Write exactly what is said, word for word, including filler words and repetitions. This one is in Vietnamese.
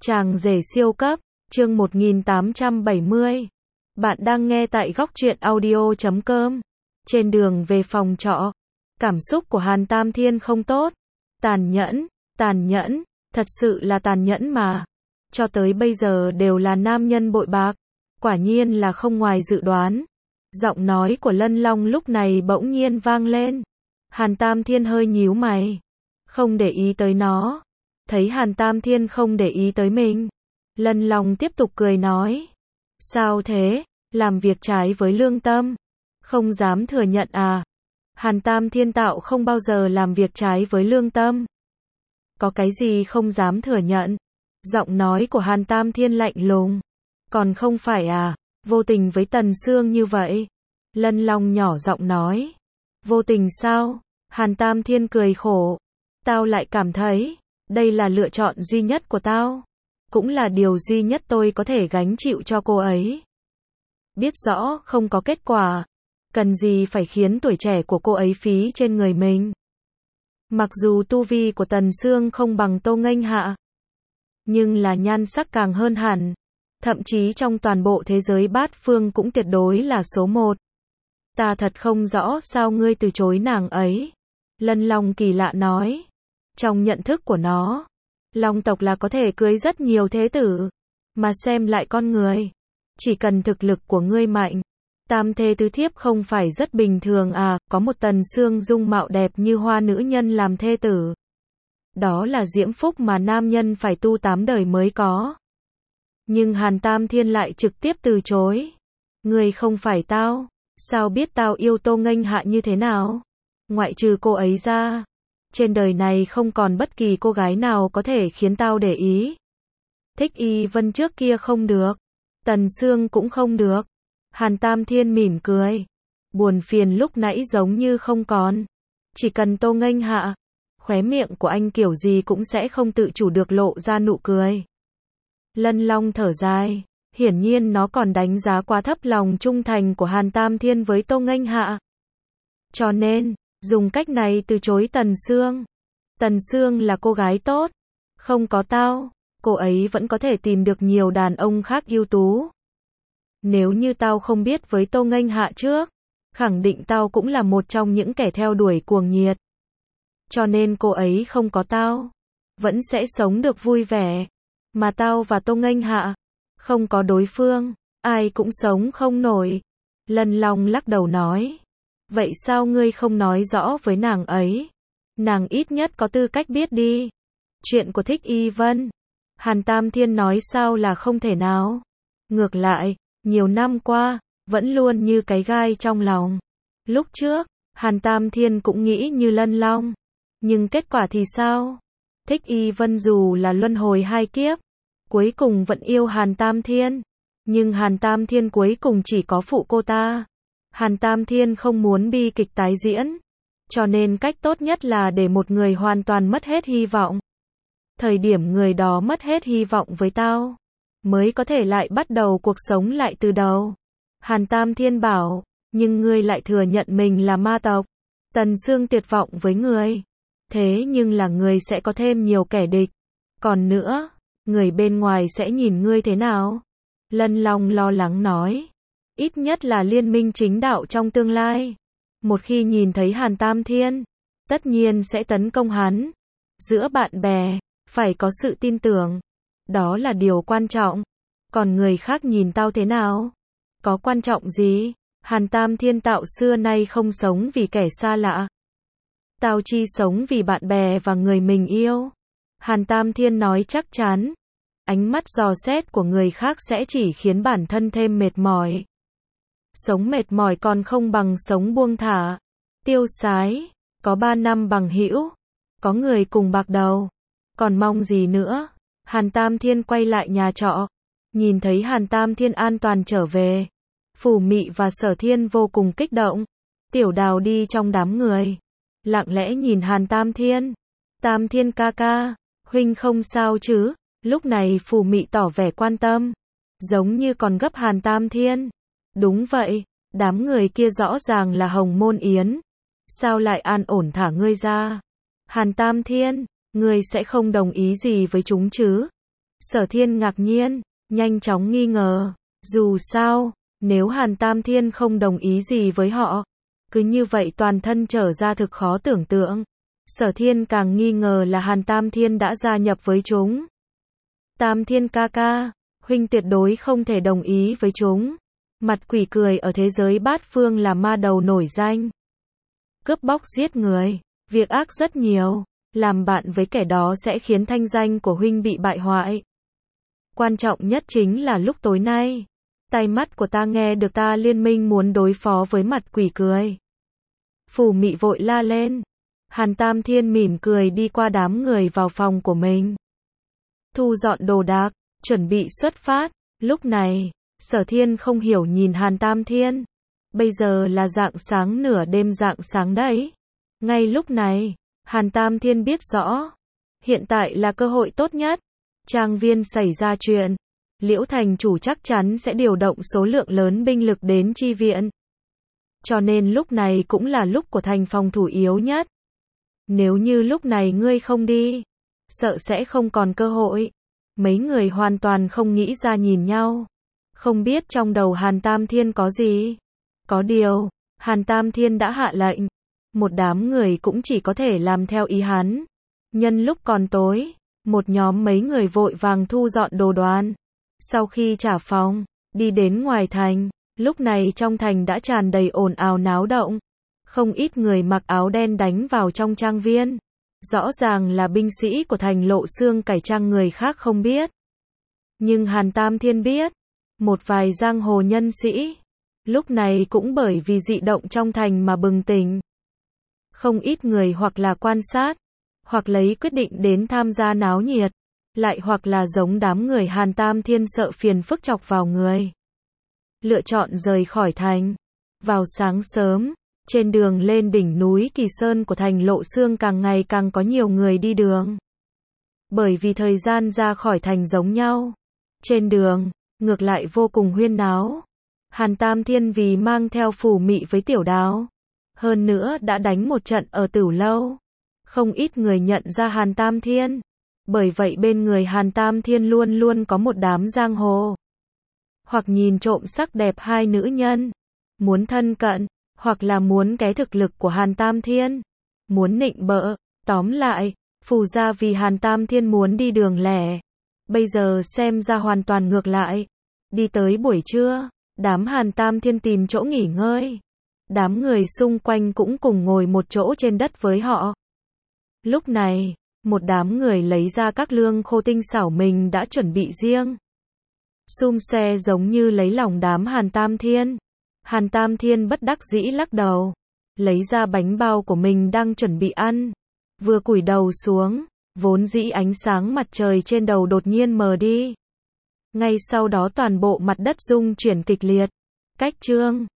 Chàng rể siêu cấp, chương một nghìn tám trăm bảy mươi. Bạn đang nghe tại góc truyện audio chấm com. Trên đường về phòng trọ, cảm xúc của Hàn Tam Thiên không tốt. Tàn nhẫn, tàn nhẫn, thật sự là tàn nhẫn mà. Cho tới bây giờ đều là nam nhân bội bạc. Quả nhiên là không ngoài dự đoán. Giọng nói của Lân Long lúc này bỗng nhiên vang lên. Hàn Tam Thiên hơi nhíu mày, không để ý tới nó. Thấy Hàn Tam Thiên không để ý tới mình, Lân Long tiếp tục cười nói. Sao thế, làm việc trái với lương tâm, không dám thừa nhận à? Hàn Tam Thiên tạo không bao giờ làm việc trái với lương tâm. Có cái gì không dám thừa nhận? Giọng nói của Hàn Tam Thiên lạnh lùng. Còn không phải à, vô tình với Tần Sương như vậy? Lân Long nhỏ giọng nói. Vô tình sao? Hàn Tam Thiên cười khổ. Tao lại cảm thấy, đây là lựa chọn duy nhất của tao. Cũng là điều duy nhất tôi có thể gánh chịu cho cô ấy. Biết rõ không có kết quả, cần gì phải khiến tuổi trẻ của cô ấy phí trên người mình. Mặc dù tu vi của Tần Sương không bằng Tô Nghênh Hạ, nhưng là nhan sắc càng hơn hẳn. Thậm chí trong toàn bộ thế giới bát phương cũng tuyệt đối là số một. Ta thật không rõ sao ngươi từ chối nàng ấy. Lân Long kỳ lạ nói. Trong nhận thức của nó, Long tộc là có thể cưới rất nhiều thế tử. Mà xem lại con người, chỉ cần thực lực của ngươi mạnh, tam thê tứ thiếp không phải rất bình thường à? Có một Tần Sương dung mạo đẹp như hoa nữ nhân làm thê tử, đó là diễm phúc mà nam nhân phải tu tám đời mới có. Nhưng Hàn Tam Thiên lại trực tiếp từ chối. Ngươi không phải tao, sao biết tao yêu Tô Nghênh Hạ như thế nào? Ngoại trừ cô ấy ra, trên đời này không còn bất kỳ cô gái nào có thể khiến tao để ý. Thích Y Vân trước kia không được, Tần Sương cũng không được. Hàn Tam Thiên mỉm cười, buồn phiền lúc nãy giống như không còn. Chỉ cần Tô Nghênh Hạ, khóe miệng của anh kiểu gì cũng sẽ không tự chủ được lộ ra nụ cười. Lân Long thở dài, hiển nhiên nó còn đánh giá quá thấp lòng trung thành của Hàn Tam Thiên với Tô Nghênh Hạ. Cho nên, dùng cách này từ chối Tần Sương. Tần Sương là cô gái tốt, không có tao, cô ấy vẫn có thể tìm được nhiều đàn ông khác ưu tú. Nếu như tao không biết với Tô Nghênh Hạ trước, khẳng định tao cũng là một trong những kẻ theo đuổi cuồng nhiệt. Cho nên cô ấy không có tao, vẫn sẽ sống được vui vẻ. Mà tao và Tô Nghênh Hạ, không có đối phương, ai cũng sống không nổi. Lân Long lắc đầu nói. Vậy sao ngươi không nói rõ với nàng ấy? Nàng ít nhất có tư cách biết đi. Chuyện của Thích Y Vân, Hàn Tam Thiên nói sao là không thể nào. Ngược lại, nhiều năm qua, vẫn luôn như cái gai trong lòng. Lúc trước, Hàn Tam Thiên cũng nghĩ như Lân Long. Nhưng kết quả thì sao? Thích Y Vân dù là luân hồi hai kiếp, cuối cùng vẫn yêu Hàn Tam Thiên. Nhưng Hàn Tam Thiên cuối cùng chỉ có phụ cô ta. Hàn Tam Thiên không muốn bi kịch tái diễn, cho nên cách tốt nhất là để một người hoàn toàn mất hết hy vọng. Thời điểm người đó mất hết hy vọng với tao, mới có thể lại bắt đầu cuộc sống lại từ đầu. Hàn Tam Thiên bảo, nhưng ngươi lại thừa nhận mình là ma tộc. Tần Sương tuyệt vọng với người. Thế nhưng là người sẽ có thêm nhiều kẻ địch. Còn nữa, người bên ngoài sẽ nhìn ngươi thế nào? Lân Long lo lắng nói. Ít nhất là liên minh chính đạo trong tương lai. Một khi nhìn thấy Hàn Tam Thiên, tất nhiên sẽ tấn công hắn. Giữa bạn bè, phải có sự tin tưởng. Đó là điều quan trọng. Còn người khác nhìn tao thế nào? Có quan trọng gì? Hàn Tam Thiên tạo xưa nay không sống vì kẻ xa lạ. Tao chi sống vì bạn bè và người mình yêu. Hàn Tam Thiên nói chắc chắn. Ánh mắt dò xét của người khác sẽ chỉ khiến bản thân thêm mệt mỏi. Sống mệt mỏi còn không bằng sống buông thả, tiêu sái. Có ba năm bằng hữu, có người cùng bạc đầu, còn mong gì nữa? Hàn Tam Thiên quay lại nhà trọ, nhìn thấy Hàn Tam Thiên an toàn trở về. Phù Mị và Sở Thiên vô cùng kích động. Tiểu Đào đi trong đám người, lặng lẽ nhìn Hàn Tam Thiên. Tam Thiên ca ca, huynh không sao chứ? Lúc này Phù Mị tỏ vẻ quan tâm, giống như còn gấp Hàn Tam Thiên. Đúng vậy, đám người kia rõ ràng là Hồng Môn Yến. Sao lại an ổn thả ngươi ra? Hàn Tam Thiên, ngươi sẽ không đồng ý gì với chúng chứ? Sở Thiên ngạc nhiên, nhanh chóng nghi ngờ. Dù sao, nếu Hàn Tam Thiên không đồng ý gì với họ, cứ như vậy toàn thân trở ra thực khó tưởng tượng. Sở Thiên càng nghi ngờ là Hàn Tam Thiên đã gia nhập với chúng. Tam Thiên ca ca, huynh tuyệt đối không thể đồng ý với chúng. Mặt quỷ cười ở thế giới bát phương là ma đầu nổi danh. Cướp bóc giết người, việc ác rất nhiều, làm bạn với kẻ đó sẽ khiến thanh danh của huynh bị bại hoại. Quan trọng nhất chính là lúc tối nay, tai mắt của ta nghe được ta liên minh muốn đối phó với mặt quỷ cười. Phù Mị vội la lên. Hàn Tam Thiên mỉm cười đi qua đám người vào phòng của mình. Thu dọn đồ đạc, chuẩn bị xuất phát. Lúc này, Sở Thiên không hiểu nhìn Hàn Tam Thiên. Bây giờ là rạng sáng nửa đêm rạng sáng đấy. Ngay lúc này, Hàn Tam Thiên biết rõ. Hiện tại là cơ hội tốt nhất. Trang viên xảy ra chuyện. Liễu thành chủ chắc chắn sẽ điều động số lượng lớn binh lực đến chi viện. Cho nên lúc này cũng là lúc của thành phòng thủ yếu nhất. Nếu như lúc này ngươi không đi, sợ sẽ không còn cơ hội. Mấy người hoàn toàn không nghĩ ra nhìn nhau. Không biết trong đầu Hàn Tam Thiên có gì. Có điều, Hàn Tam Thiên đã hạ lệnh. Một đám người cũng chỉ có thể làm theo ý hắn. Nhân lúc còn tối, một nhóm mấy người vội vàng thu dọn đồ đoan. Sau khi trả phòng, đi đến ngoài thành. Lúc này trong thành đã tràn đầy ồn ào náo động. Không ít người mặc áo đen đánh vào trong trang viên. Rõ ràng là binh sĩ của thành Lộ Xương cải trang người khác không biết. Nhưng Hàn Tam Thiên biết. Một vài giang hồ nhân sĩ. Lúc này cũng bởi vì dị động trong thành mà bừng tỉnh. Không ít người hoặc là quan sát. Hoặc lấy quyết định đến tham gia náo nhiệt. Lại hoặc là giống đám người Hàn Tam Thiên sợ phiền phức chọc vào người. Lựa chọn rời khỏi thành. Vào sáng sớm, trên đường lên đỉnh núi Kỳ Sơn của thành Lộ Xương càng ngày càng có nhiều người đi đường. Bởi vì thời gian ra khỏi thành giống nhau. Trên đường, ngược lại vô cùng huyên náo. Hàn Tam Thiên vì mang theo Phù Mị với Tiểu Đào. Hơn nữa đã đánh một trận ở Tửu Lâu. Không ít người nhận ra Hàn Tam Thiên. Bởi vậy bên người Hàn Tam Thiên luôn luôn có một đám giang hồ. Hoặc nhìn trộm sắc đẹp hai nữ nhân. Muốn thân cận. Hoặc là muốn cái thực lực của Hàn Tam Thiên. Muốn nịnh bợ. Tóm lại, Phù gia vì Hàn Tam Thiên muốn đi đường lẻ. Bây giờ xem ra hoàn toàn ngược lại. Đi tới buổi trưa, đám Hàn Tam Thiên tìm chỗ nghỉ ngơi. Đám người xung quanh cũng cùng ngồi một chỗ trên đất với họ. Lúc này, một đám người lấy ra các lương khô tinh xảo mình đã chuẩn bị riêng. Xum xoe giống như lấy lòng đám Hàn Tam Thiên. Hàn Tam Thiên bất đắc dĩ lắc đầu. Lấy ra bánh bao của mình đang chuẩn bị ăn. Vừa cúi đầu xuống, vốn dĩ ánh sáng mặt trời trên đầu đột nhiên mờ đi. Ngay sau đó toàn bộ mặt đất rung chuyển kịch liệt. Cách chương